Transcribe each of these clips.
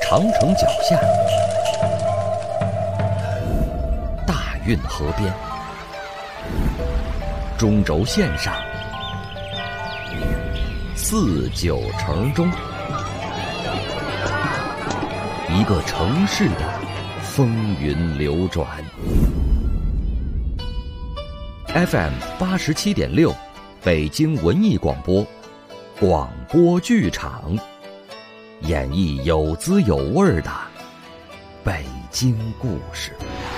长城脚下，大运河边，中轴线上，四九城中，一个城市的风云流转。FM 87.6，北京文艺广播，广播剧场，演绎有滋有味的北京故事。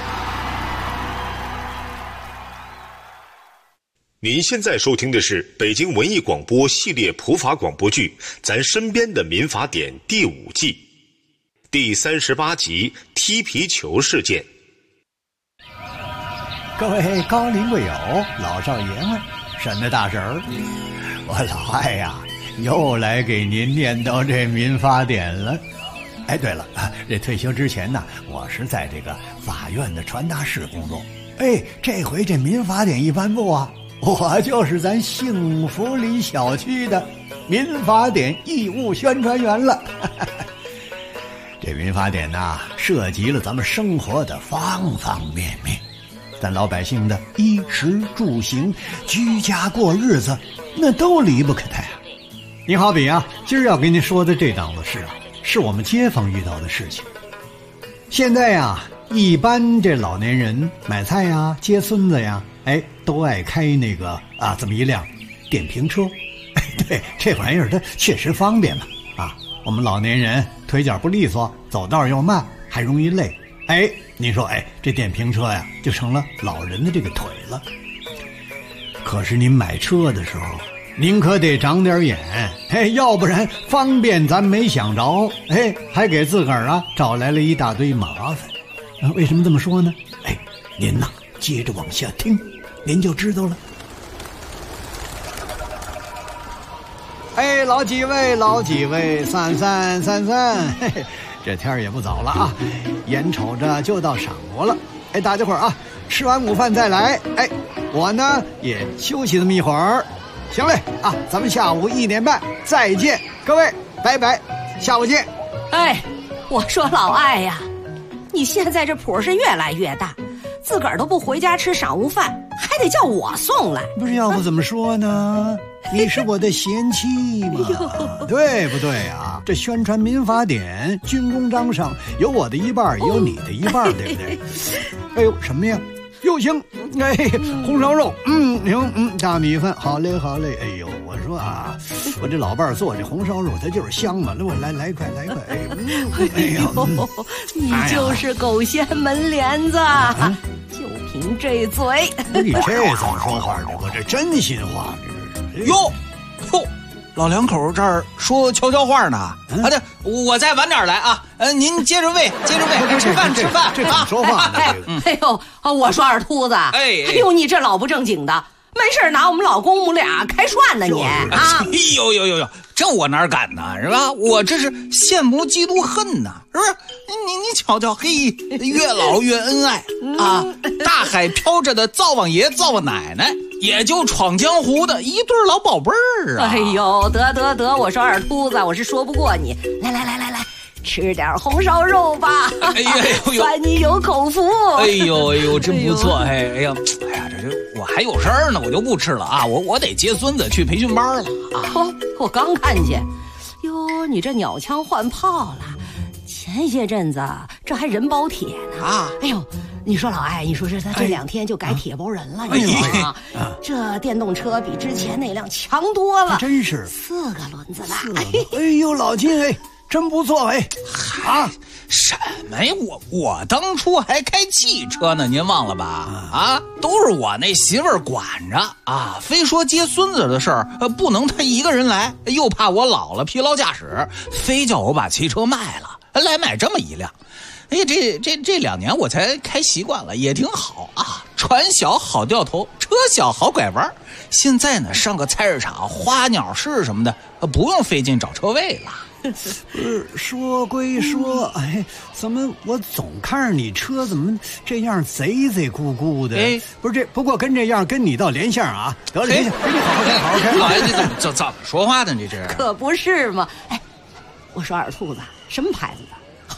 您现在收听的是北京文艺广播系列普法广播剧《咱身边的民法典》第5季第38集踢皮球事件。 各位高龄贵友、老少爷们、婶子大婶儿，我老艾呀，又来给您念叨这民法典了。哎，对了，这退休之前呢，我是在这个法院的传达室工作。哎，这回这民法典一颁布啊，我就是咱幸福里小区的民法典义务宣传员了。这民法典呐，涉及了咱们生活的方方面面，咱老百姓的衣食住行、居家过日子，那都离不开它呀。你好比啊，今儿要跟您说的这档子事啊，是我们街坊遇到的事情。现在呀，一般这老年人买菜呀、接孙子呀，哎，都爱开那个这么一辆电瓶车。哎，对，这玩意儿它确实方便嘛。我们老年人腿脚不利索，走道又慢，还容易累。哎，您说，哎，这电瓶车呀，就成了老人的这个腿了。可是您买车的时候，您可得长点眼，哎，要不然方便咱没想着，哎，还给自个儿找来了一大堆麻烦。为什么这么说呢？哎，您呐，接着往下听，您就知道了。哎，老几位，散，嘿嘿，这天儿也不早了啊，眼瞅着就到晌午了。哎，大家伙儿吃完午饭再来。哎，我呢也休息这么一会儿。行嘞咱们下午1点半再见，各位，拜拜，下午见。 哎，我说老艾呀，你现在这谱是越来越大，自个儿都不回家吃晌午饭，还得叫我送来。 不是，要不怎么说呢？你是我的贤妻嘛，对不对啊？这宣传民法典，军功章上有我的一半，也有你的一半，对不对？哎呦，什么呀？又行，哎，红烧肉，行，大米饭，好嘞。哎呦，我说我这老伴儿做这红烧肉，它就是香嘛。那我来一块，哎呦， 你就是狗掀门帘子，就凭这嘴。 你这怎么说话呢？我这真心话。 哟，老两口这儿说悄悄话呢。对，我再晚点来啊。您接着喂，吃饭。 这怎么说话呢？ 哎呦，我说二秃子，哎呦，你这老不正经的，没事拿我们老公母俩开涮呢你啊！ 呦，这我哪敢呢，是吧？我这是羡慕嫉妒恨呢，是不是？你瞧瞧，嘿，越老越恩爱啊！大海飘着的灶王爷、灶王奶奶，也就闯江湖的一对老宝贝儿啊！ 哎呦，得，我说二秃子，我是说不过你，来，吃点红烧肉吧！哎呦，算你有口福！ 哎呦，真不错！哎呀，这我还有事儿呢，我就不吃了啊！我得接孙子去培训班了啊！ 我刚看见，哟，你这鸟枪换炮了。前些阵子这还人包铁呢哎呦，你说老艾，你说他这2天就改铁包人了，你知道吗？这电动车比之前那辆强多了， 真是 4个轮子的。 哎呦，老金，真不错什么呀？我当初还开汽车呢，您忘了吧？都是我那媳妇儿管着非说接孙子的事儿不能他一个人来，又怕我老了疲劳驾驶，非叫我把汽车卖了来买这么一辆。哎呀，这2年我才开习惯了，也挺好船小好掉头，车小好拐弯。现在呢，上个菜市场、花鸟市什么的，不用费劲找车位了。 不是，说归说，哎，怎么我总看着你车怎么这样贼咕咕的？不是这，不过跟这样跟你倒连相得了，给你好好开。 老爷，这怎么说话呢？这可不是嘛！哎，我说二兔子，什么牌子的？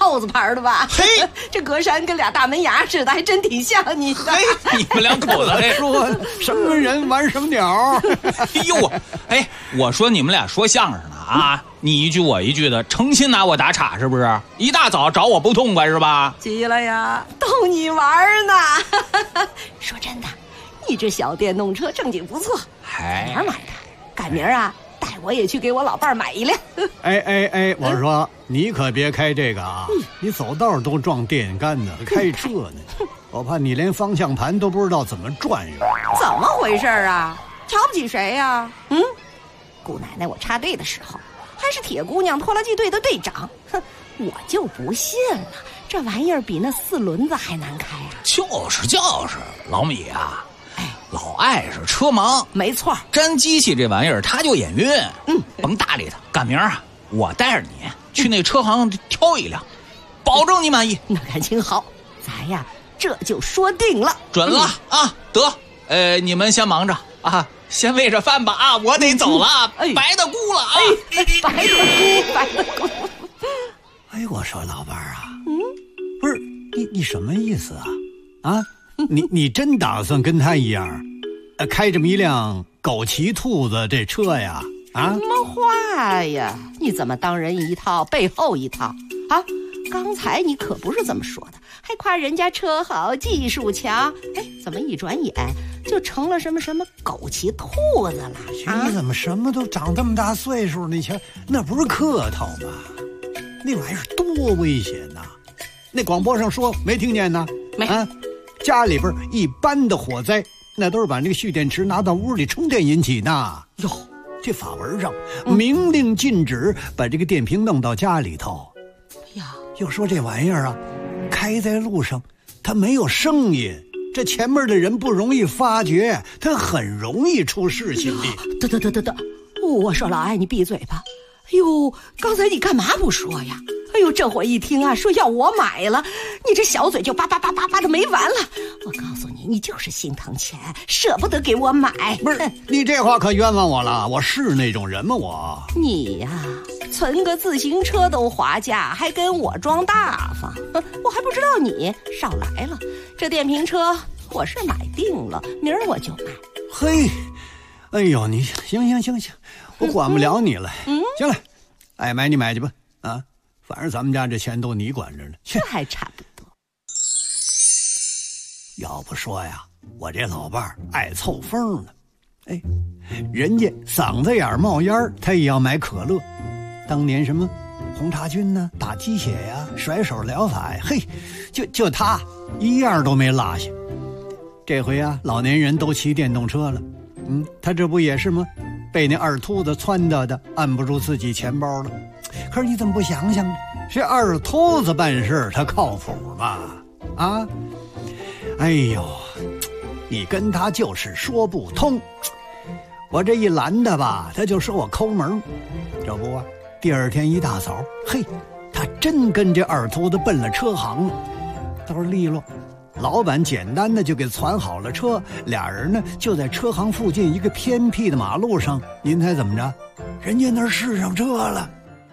耗子牌的吧？ 嘿， 这格栅跟俩大门牙似的，还真挺像你的。 嘿，你们两口子说生人玩生鸟。 哎呦，哎，我说你们俩说相声呢啊，你一句我一句的，诚心拿我打岔是不是？一大早找我不痛快是吧？ 急了呀，逗你玩呢。说真的，你这小电动车正经不错，哪儿买的？赶明儿啊，带我也去给我老伴儿买一辆。 哎，我说你可别开这个啊，你走道都撞电线杆子，开车呢，我怕你连方向盘都不知道怎么转悠。 怎么回事啊？瞧不起谁呀？姑奶奶，我插队的时候还是铁姑娘拖拉机队的队长，哼，我就不信了，这玩意儿比那4轮子还难开啊！ 就是，老米啊，老艾是车盲， 没错， 粘机器这玩意儿他就眼晕，甭搭理他。赶明儿啊，我带着你去那车行挑一辆，保证你满意。 那感情好，咱呀这就说定了， 准了啊！得，你们先忙着啊。先喂着饭吧啊！我得走了，白的咕了啊！ 白的咕。 哎，我说老伴儿啊，不是你什么意思啊？啊，你真打算跟他一样，开这么一辆枸杞兔子这车呀？啊， 什么话呀？你怎么当人一套背后一套啊？刚才你可不是这么说的，还夸人家车好技术强，哎，怎么一转眼就成了什么枸杞兔子了？ 你怎么什么都长这么大岁数？你瞧，那不是客套吗？那玩意儿多危险呐！那广播上说没听见呢？ 没啊，家里边一般的火灾，那都是把那个蓄电池拿到屋里充电引起的。哟，这法文上明令禁止把这个电瓶弄到家里头。 呀， 又说这玩意儿啊，开在路上它没有声音，这前面的人不容易发觉，它很容易出事情的。 得，我说老艾，你闭嘴吧。哎呦，刚才你干嘛不说呀？哎呦，这会一听啊，说要我买了，你这小嘴就叭叭的没完了。我告诉你，你就是心疼钱，舍不得给我买。 不是，你这话可冤枉我了，我是那种人吗？ 你呀，存个自行车都划价，还跟我装大方，我还不知道你少来了。这电瓶车我是买定了，明儿我就买。 嘿，哎呦，你行，我管不了你了。行了，爱买你买去吧，啊，反正咱们家这钱都你管着呢。 这还差不多。 要不说呀，我这老伴儿爱凑风呢。哎，人家嗓子眼冒烟他也要买可乐。当年什么红茶菌呢，打鸡血呀，甩手疗法呀，嘿，就他一样都没落下。这回啊，老年人都骑电动车了，他这不也是吗？被那二秃子撺掇的，按不住自己钱包了。可是你怎么不想想呢？这二秃子办事他靠谱吗？啊，哎呦，你跟他就是说不通。我这一拦他吧，他就说我抠门。这不啊，第二天一大早，嘿，他真跟这二秃子奔了车行了，都是利落。老板简单的就给攒好了车，俩人呢就在车行附近一个偏僻的马路上，您猜怎么着？人家那儿试上车了。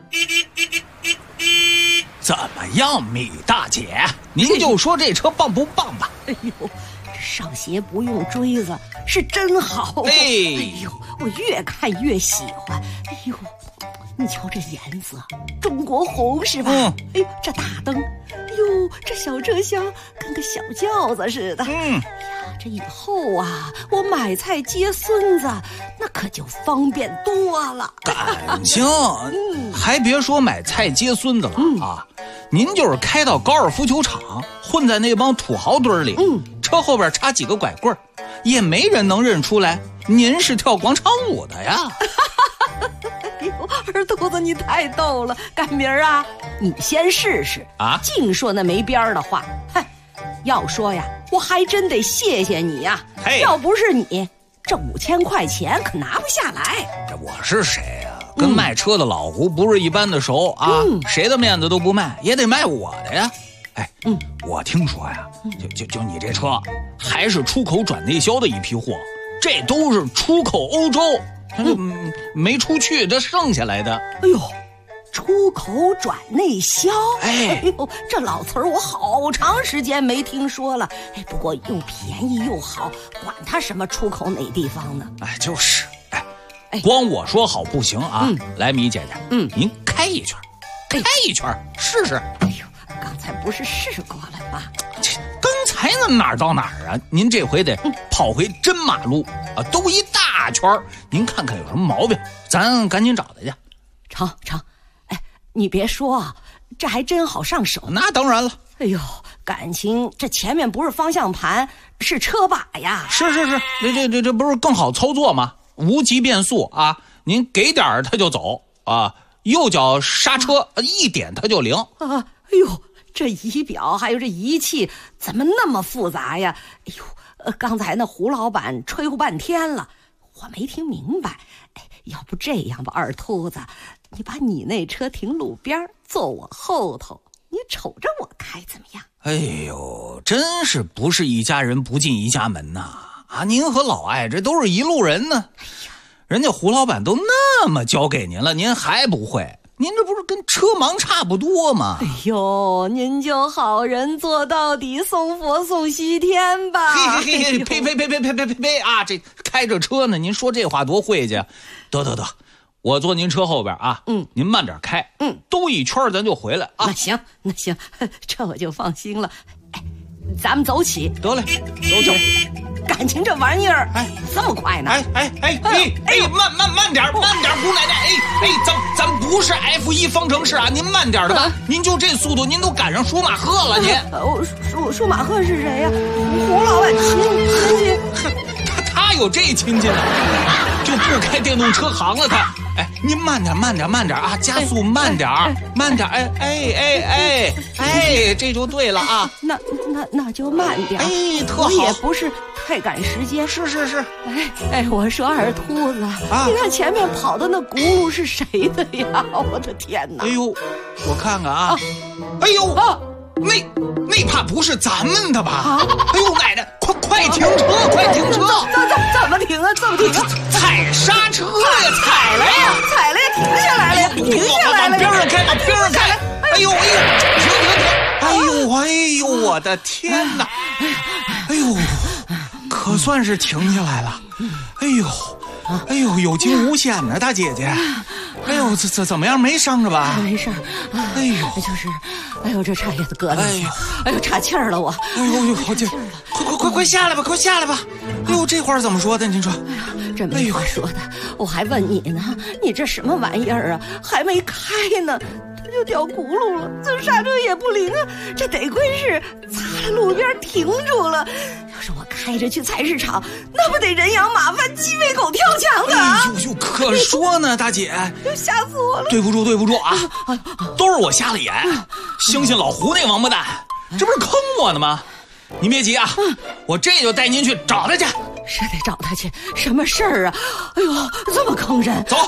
怎么样，米大姐？您就说这车棒不棒吧？ 哎呦，这上鞋不用锥子是真好。哎呦，我越看越喜欢。哎呦，你瞧这颜色，中国红是吧？哎呦，这大灯，哎呦，这小车厢跟个小轿子似的。哎呀，这以后啊，我买菜接孙子那可就方便多了。 感情，还别说买菜接孙子了啊！您就是开到高尔夫球场，混在那帮土豪堆里，车后边插几个拐棍，也没人能认出来您是跳广场舞的呀。 哎呦，二秃子你太逗了！赶明儿啊，你先试试啊！净说那没边儿的话，嗨，要说呀，我还真得谢谢你呀！要不是你，这5000块钱可拿不下来。 这我是谁呀？跟卖车的老胡不是一般的熟啊！谁的面子都不卖，也得卖我的呀！哎，我听说呀，就你这车，还是出口转内销的一批货，这都是出口欧洲。没出去，这剩下来的。 哎呦， 出口转内销。哎呦，这老词儿我好长时间没听说了。哎，不过又便宜又好，管它什么出口哪地方呢？ 哎，就是，光我说好不行啊！来，米姐姐，您开一圈，开一圈试试。 哎呦，刚才不是试过了吗？ 刚才那哪儿到哪儿啊？您这回得跑回真马路啊，兜一大圈，您看看有什么毛病，咱赶紧找他去。 成。哎，你别说啊，这还真好上手。 那当然了。 哎呦，感情这前面不是方向盘，是车把呀。 是，这不是更好操作吗？无级变速啊，您给点儿它就走啊，右脚刹车一点它就灵啊。哎呦，这仪表还有这仪器怎么那么复杂呀？哎呦，刚才那胡老板吹呼半天了，我没听明白。哎，要不这样吧，二秃子，你把你那车停路边，坐我后头，你瞅着我开怎么样？ 哎呦，真是不是一家人不进一家门呐！啊，您和老艾这都是一路人呢。哎呀，人家胡老板都那么教给您了，您还不会？您这不是跟车盲差不多吗？ 哎呦，您就好人做到底，送佛送西天吧！ 嘿，呸啊！这开着车呢，您说这话多晦气啊！得，我坐您车后边啊。您慢点开。兜一圈咱就回来啊。 那行，这我就放心了。哎，咱们走起。 得嘞，走起。 感情这玩意儿，这么快呢？ 慢点，姑奶奶，咱不是 F1 方程式啊，您慢点的吧，您就这速度，您都赶上舒马赫了，您。 舒马赫是谁呀？胡老板亲戚。 他有这亲戚呢，就不开电动车行了他。哎，您慢点啊，加速慢点，哎，这就对了啊。 那就慢点。 哎，特好。 我也不是太赶时间。 是。 哎，我说二秃子，你看前面跑的那轱辘是谁的呀？我的天哪！ 哎呦，我看看啊。哎呦那怕不是咱们的吧？哎呦，奶奶，快停车！ 怎么停啊？ 踩刹车呀！踩了呀！ 停下来了！ 往边上开！哎呦！停！哎呦！我的天哪！哎呦，可算是停下来了！哎呦，有惊无险呢，大姐姐！哎呦，怎么样？没伤着吧？ 没事。 哎呦， 这差点搁了去！哎呦，岔气儿了我！ 哎呦，好劲！快下来吧！哎呦，这话怎么说的？您说？ 哎呀，这没话说的。我还问你呢，你这什么玩意儿啊？还没开呢，它就掉轱辘了，这刹车也不灵啊！这得亏是擦了路边停住了。要是我开着去菜市场，那不得人仰马翻、鸡飞狗跳墙的啊！ 哎呦，可说呢，大姐， 吓死我了！ 对不住啊，都是我瞎了眼，相信老胡那王八蛋，这不是坑我呢吗？您别急啊，我这就带您去找他去。 是得找他去，什么事儿啊？哎呦，这么坑人！ 走。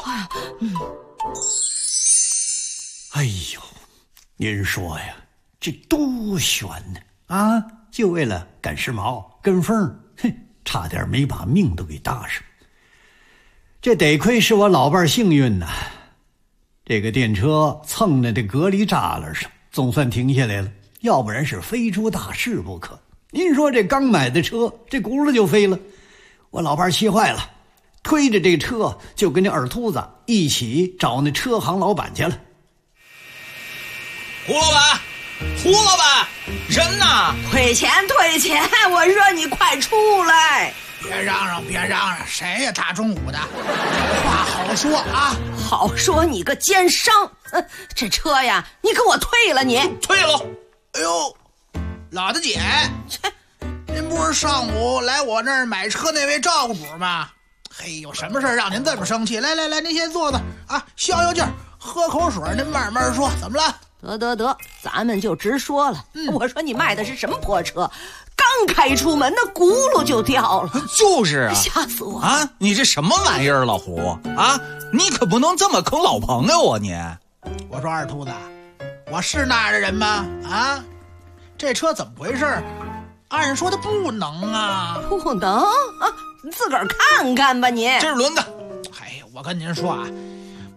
哎呦，您说呀，这多悬呢啊！就为了赶时髦、跟风，差点没把命都给搭上。这得亏是我老伴幸运呐，这个电车蹭在这隔离栅栏上，总算停下来了，要不然是非出大事不可。您说这刚买的车，这轱辘就飞了，我老伴气坏了，推着这车就跟那二秃子一起找那车行老板去了。 胡老板，人呢？ 退钱！我说你快出来！ 别嚷嚷，谁呀？大中午的，有话好说啊！ 好说你个奸商！这车呀，你给我退了！你退了！ 哎呦，老大姐，您不是上午来我那儿买车那位照顾主吗？嘿，有什么事让您这么生气？来，您先坐着啊，消劲儿，喝口水，您慢慢说，怎么了？ 得，咱们就直说了。我说你卖的是什么破车？刚开出门，那轱辘就掉了。 就是啊， 吓死我啊！你这什么玩意儿，老胡啊？你可不能这么坑老朋友啊！你， 我说二秃子，我是那样的人吗？啊，这车怎么回事？按说的不能啊， 不能啊！你自个儿看看吧，你。 这是轮子。 哎，我跟您说啊。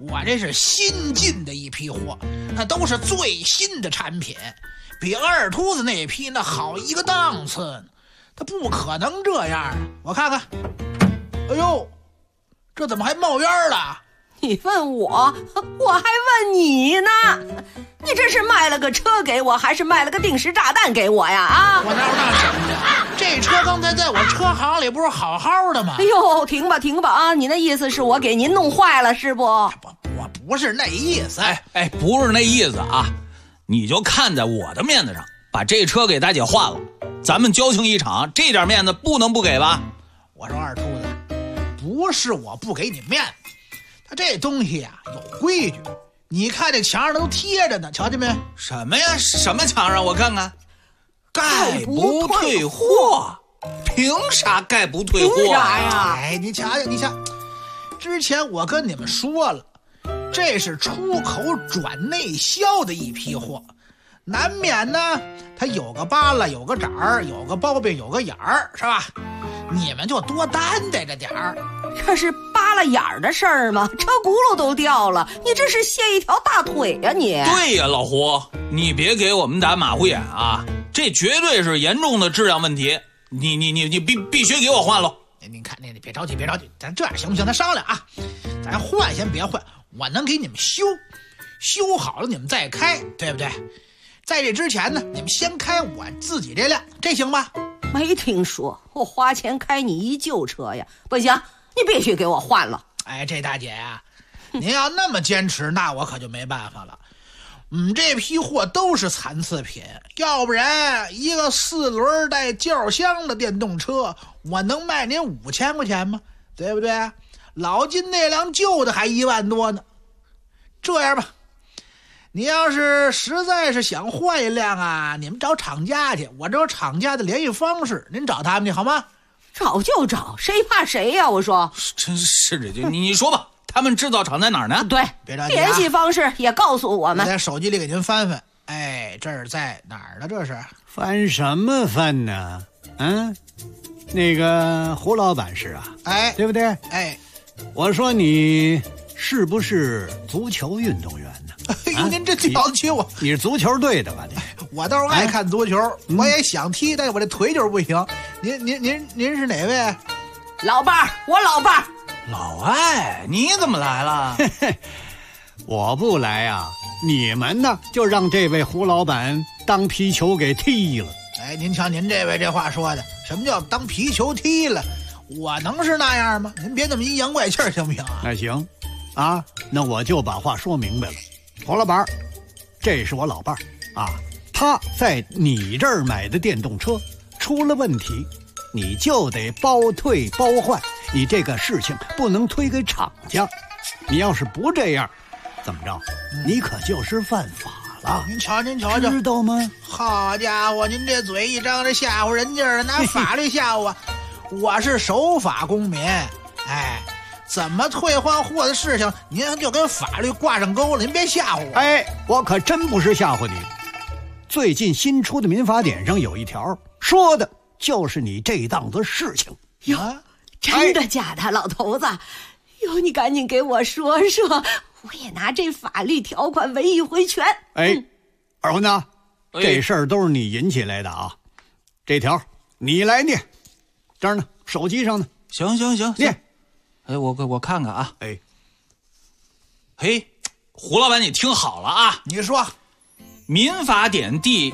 我这是新进的一批货，那都是最新的产品，比二秃子那批那好一个档次呢。他不可能这样啊！我看看，哎呦，这怎么还冒烟了？ 你问我，我还问你呢。你这是卖了个车给我，还是卖了个定时炸弹给我呀？啊！ 我哪有那什么呀？这车刚才在我车行里不是好好的吗？ 哎呦，停吧停吧啊！你那意思是我给您弄坏了是不？ 我不是那意思。 哎，不是那意思啊！你就看在我的面子上，把这车给大姐换了。咱们交情一场，这点面子不能不给吧？ 我说二秃子，不是我不给你面子，他这东西呀有规矩。你看这墙上都贴着呢，瞧见没？ 什么呀？什么墙上？我看看，概不退货。凭啥概不退货呀？ 哎，你瞧瞧，你瞧，之前我跟你们说了，这是出口转内销的一批货。难免呢，它有个疤了，有个褶儿，有个包边，有个眼儿，是吧？你们就多担待着点儿。 这是扒了眼儿的事儿吗？车轱辘都掉了，你这是卸一条大腿呀你！ 对呀，老胡，你别给我们打马虎眼啊！这绝对是严重的质量问题，你必须给我换喽！ 您看，你别着急，别着急，咱这样行不行？咱商量啊，咱换先别换，我能给你们修好了你们再开，对不对？在这之前呢，你们先开我自己这辆，这行吧？ 没听说我花钱开你一旧车呀？不行，你必须给我换了。 哎，这大姐呀，您要那么坚持，那我可就没办法了。这批货都是残次品，要不然一个4轮带轿厢的电动车，我能卖您5000块钱吗？对不对？老金那辆旧的还1万多呢。这样吧，你要是实在是想换一辆啊，你们找厂家去，我这有厂家的联系方式，您找他们去好吗？ 找就找，谁怕谁呀？我说， 真是的，你说吧，他们制造厂在哪儿呢？ 对， 别着急啊， 联系方式也告诉我们。 我在手机里给您翻翻。哎，这是在哪儿呢？这是翻什么翻呢？那个胡老板是啊， 哎， 对不对？ 哎， 我说你是不是足球运动员呢？ 哎呦，您这调球啊！ 你是足球队的吧？你我倒是爱看足球，我也想踢，但是我这腿就是不行。您是哪位？ 老伴儿，我老伴儿。 老艾，你怎么来了？ 我不来啊，你们呢就让这位胡老板当皮球给踢了。 哎，您瞧您这位这话说的，什么叫当皮球踢了？我能是那样吗？您别那么阴阳怪气儿行不行啊？ 那行，啊，那我就把话说明白了。胡老板，这是我老伴儿啊，他在你这儿买的电动车出了问题，你就得包退包换，你这个事情不能推给厂家。你要是不这样，怎么着？你可就是犯法了。 您瞧， 知道吗？ 好家伙，您这嘴一张，这吓唬人劲儿，拿法律吓唬我。我是守法公民，哎，怎么退换货的事情，您就跟法律挂上钩了，您别吓唬我。 哎，我可真不是吓唬你。最近新出的民法典上有一条，说的就是你这档子事情。 哟，真的假的，老头子？哟，你赶紧给我说说，我也拿这法律条款为一回拳。 哎，二混子，这事儿都是你引起来的啊！这条你来念，这儿呢，手机上呢。 行， 念。 哎，我看看啊。 哎， 嘿，胡老板，你听好了啊！ 你说， 民法典第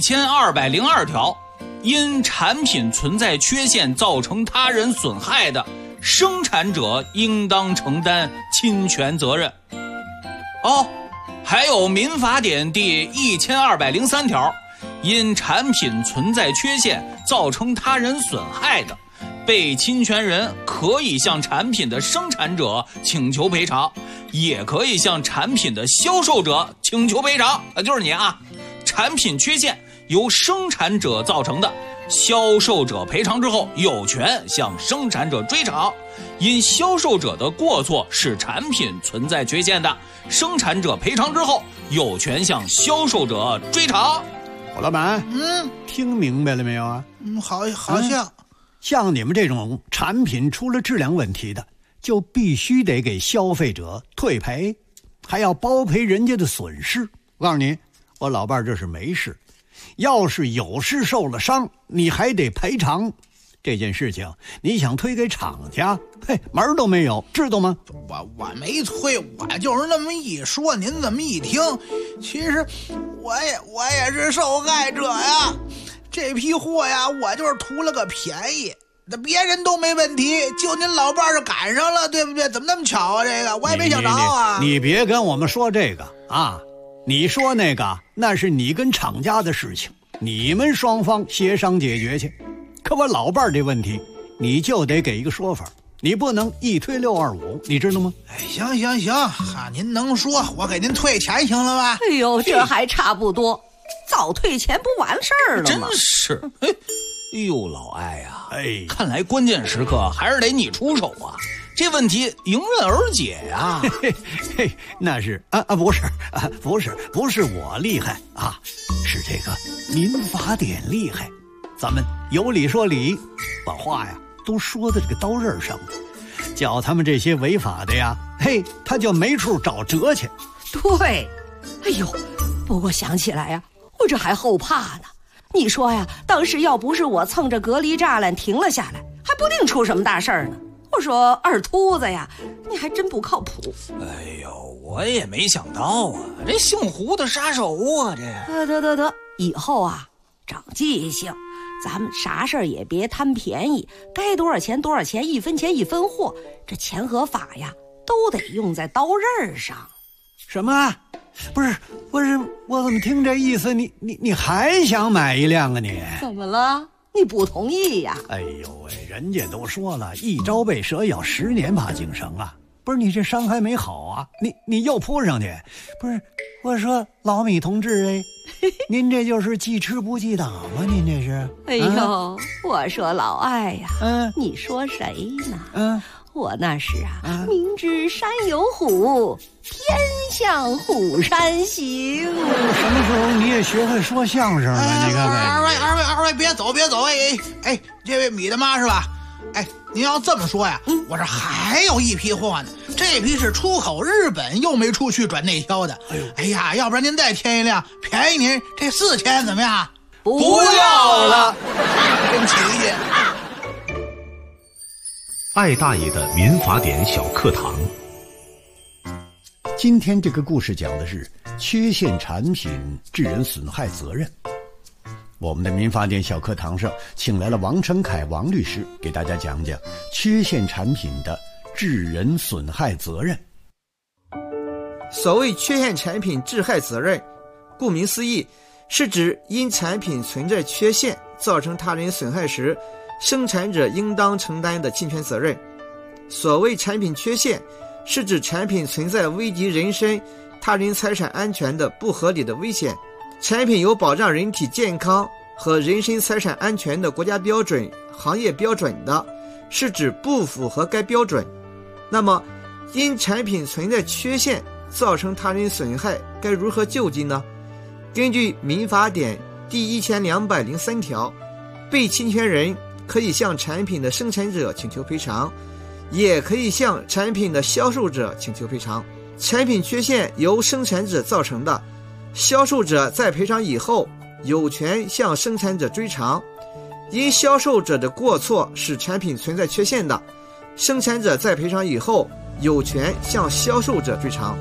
1202条，因产品存在缺陷造成他人损害的，生产者应当承担侵权责任。哦，还有民法典第1203条，因产品存在缺陷造成他人损害的，被侵权人可以向产品的生产者请求赔偿，也可以向产品的销售者请求赔偿。就是你啊，产品缺陷由生产者造成的，销售者赔偿之后有权向生产者追偿。因销售者的过错使产品存在缺陷的，生产者赔偿之后有权向销售者追偿。 胡老板，听明白了没有啊？ 好像。 像你们这种产品出了质量问题的， 就必须得给消费者退赔，还要包赔人家的损失。我告诉你，我老伴儿这是没事，要是有事受了伤，你还得赔偿。这件事情你想推给厂家，嘿，门儿都没有，知道吗？ 我没推，我就是那么一说，您这么一听，其实我也是受害者呀。这批货呀，我就是图了个便宜，那别人都没问题，就您老伴儿赶上了，对不对？怎么那么巧啊？这个我也没想到啊。 你别跟我们说这个啊，你说那个那是你跟厂家的事情，你们双方协商解决去。可我老伴儿这问题，你就得给一个说法，你不能一推625，你知道吗？ 哎，行哈，您能说，我给您退钱行了吧？ 哎呦，这还差不多，早退钱不完事儿了吗？ 真是，哎呦，老艾呀， 哎， 看来关键时刻还是得你出手啊，这问题迎刃而解呀。 嘿，那是不是我厉害啊，是这个民法典厉害。咱们有理说理，把话呀都说到这个刀刃上，叫他们这些违法的呀，嘿，他就没处找辙去。 对，哎呦，不过想起来呀，我这还后怕呢。你说呀，当时要不是我蹭着隔离栅栏停了下来，还不定出什么大事儿呢。我说二秃子呀，你还真不靠谱。 哎呦，我也没想到啊，这姓胡的杀手啊，这。 得，以后啊，长记性。咱们啥事儿也别贪便宜，该多少钱多少钱，一分钱一分货，这钱和法呀都得用在刀刃上。 什么？不是，我怎么听这意思？你还想买一辆啊你？ 怎么了？你不同意呀？ 哎呦喂，人家都说了，一朝被蛇咬，10年怕井绳啊！不是你这伤还没好啊，你又扑上去？不是，我说老米同志哎。您这就是记吃不记打吗？您这是？ 哎呦，我说老艾呀，你说谁呢？我那是明知山有虎，偏向虎山行。 什么时候你也学会说相声了？你看看， 二位别走，哎，这位米大妈是吧？哎，您要这么说呀，我这还有一批货呢，这批是出口日本又没出去转内销的。哎呀，要不然您再添一辆，便宜您这4000怎么样？ 不要了， 真起劲。 艾大爷的民法典小课堂。 今天这个故事讲的是缺陷产品致人损害责任。我们的民法典小课堂上请来了王成凯王律师，给大家讲讲缺陷产品的致人损害责任。 所谓缺陷产品致害责任，顾名思义，是指因产品存在缺陷造成他人损害时，生产者应当承担的侵权责任。所谓产品缺陷，是指产品存在危及人身、他人财产安全的不合理的危险，产品有保障人体健康和人身财产安全的国家标准、行业标准的，是指不符合该标准。那么，因产品存在缺陷造成他人损害，该如何救济呢？根据民法典第1203条，被侵权人可以向产品的生产者请求赔偿，也可以向产品的销售者请求赔偿。产品缺陷由生产者造成的，销售者在赔偿以后有权向生产者追偿。因销售者的过错使产品存在缺陷的，生产者在赔偿以后有权向销售者追偿。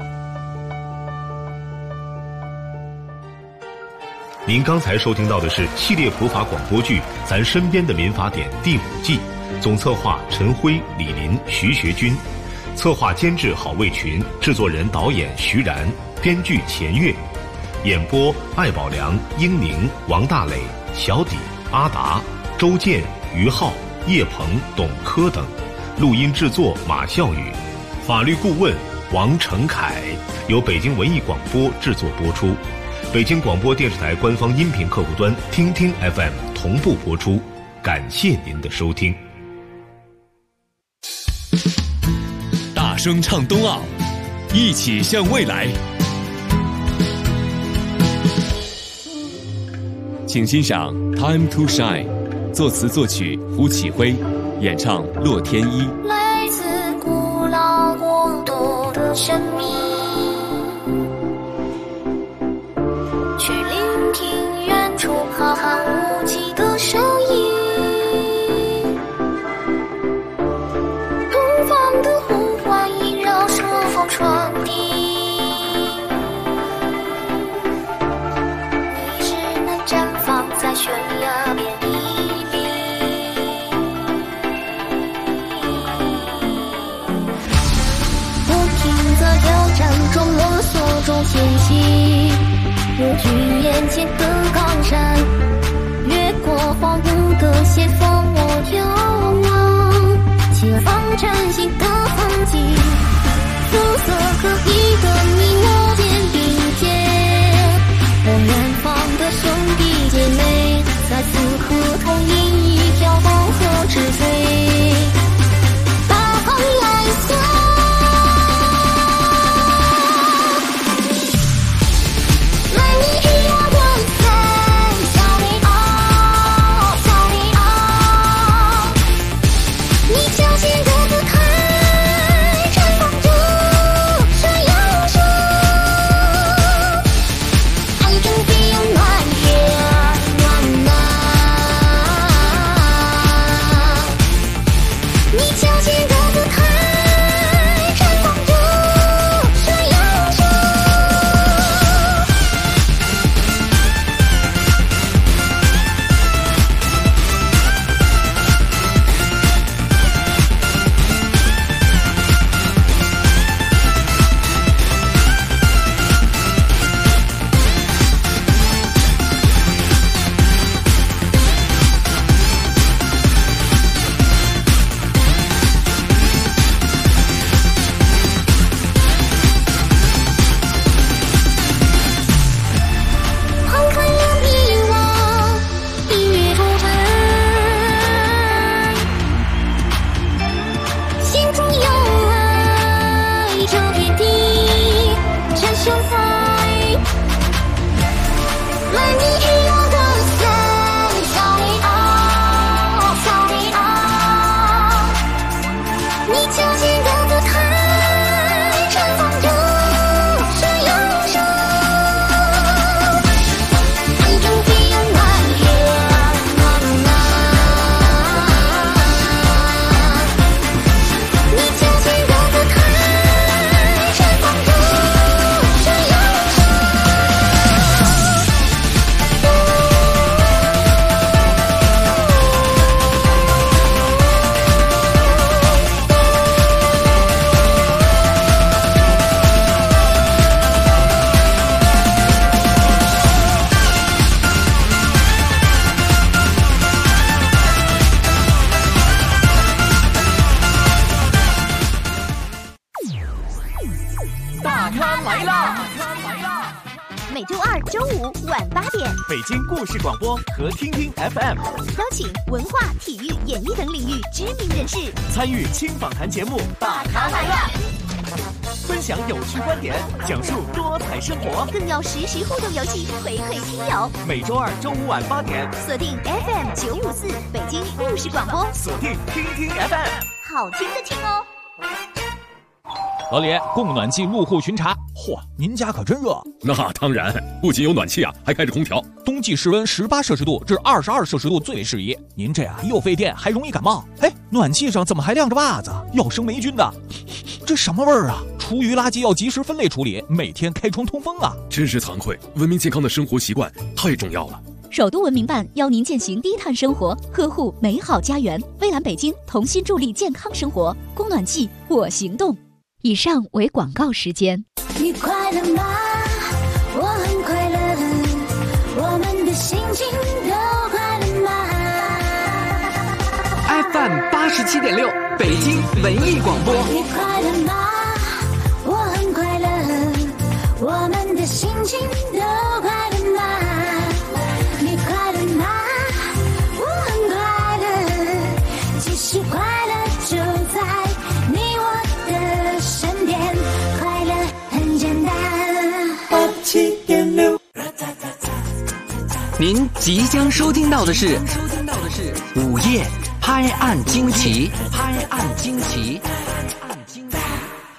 您刚才收听到的是系列普法广播剧《咱身边的民法典》第5季，总策划陈辉、李林、徐学军，策划监制郝卫群，制作人导演徐然，编剧钱月，演播艾宝良、英宁、王大磊、小底、阿达、周建、于浩、叶鹏、董科等，录音制作马笑宇，法律顾问王成凯，由北京文艺广播制作播出。北京广播电视台官方音频客户端听听 FM 同步播出，感谢您的收听。 大声唱冬奥，一起向未来。请欣赏 Time to Shine， 作词作曲胡启辉，演唱洛天依。 来自古生命，去聆听远处浩瀚无际的声音。东方的呼唤萦绕着风传递，你只能绽放在悬崖边一笔。不停在挑战中摸索中前行，不惧眼前的高山，越过荒芜的斜峰，我遥望前方崭新的风景。肤色各异的你我肩并肩，和远方的兄弟姐妹在此刻同饮一条黄河之水，大航来向。 每周二、周五晚8点， 北京故事广播和听听 FM 邀请文化、体育、演艺等领域知名人士参与轻访谈节目《 大咖来了》， 分享有趣观点，讲述多彩生活， 更要实时互动游戏，回馈听友。 每周二、周五晚8点， 锁定 FM 954北京故事广播， 锁定听听 FM， 好听的听哦。 老李，供暖气入户巡查。 嚯，您家可真热。 那当然，不仅有暖气啊，还开着空调。 冬季室温18摄氏度至22摄氏度最适宜。您这样又费电，还容易感冒。哎，暖气上怎么还晾着袜子？要生霉菌的。这什么味儿啊？厨余垃圾要及时分类处理，每天开窗通风啊。 真是惭愧，文明健康的生活习惯太重要了。 首都文明办邀您践行低碳生活，呵护美好家园。蔚蓝北京同心助力健康生活，供暖气我行动。以上为广告时间。 你快乐吗？我很快乐，我们的心情都快乐吗 ？FM 87.6，北京文艺广播。 你快乐吗？我很快乐，我们的心情都快乐吗？你快乐吗？我很快乐，其实快乐就在你我的身边，快乐很简单。87.6， 您即将收听到的是午夜拍案惊奇，拍案惊奇。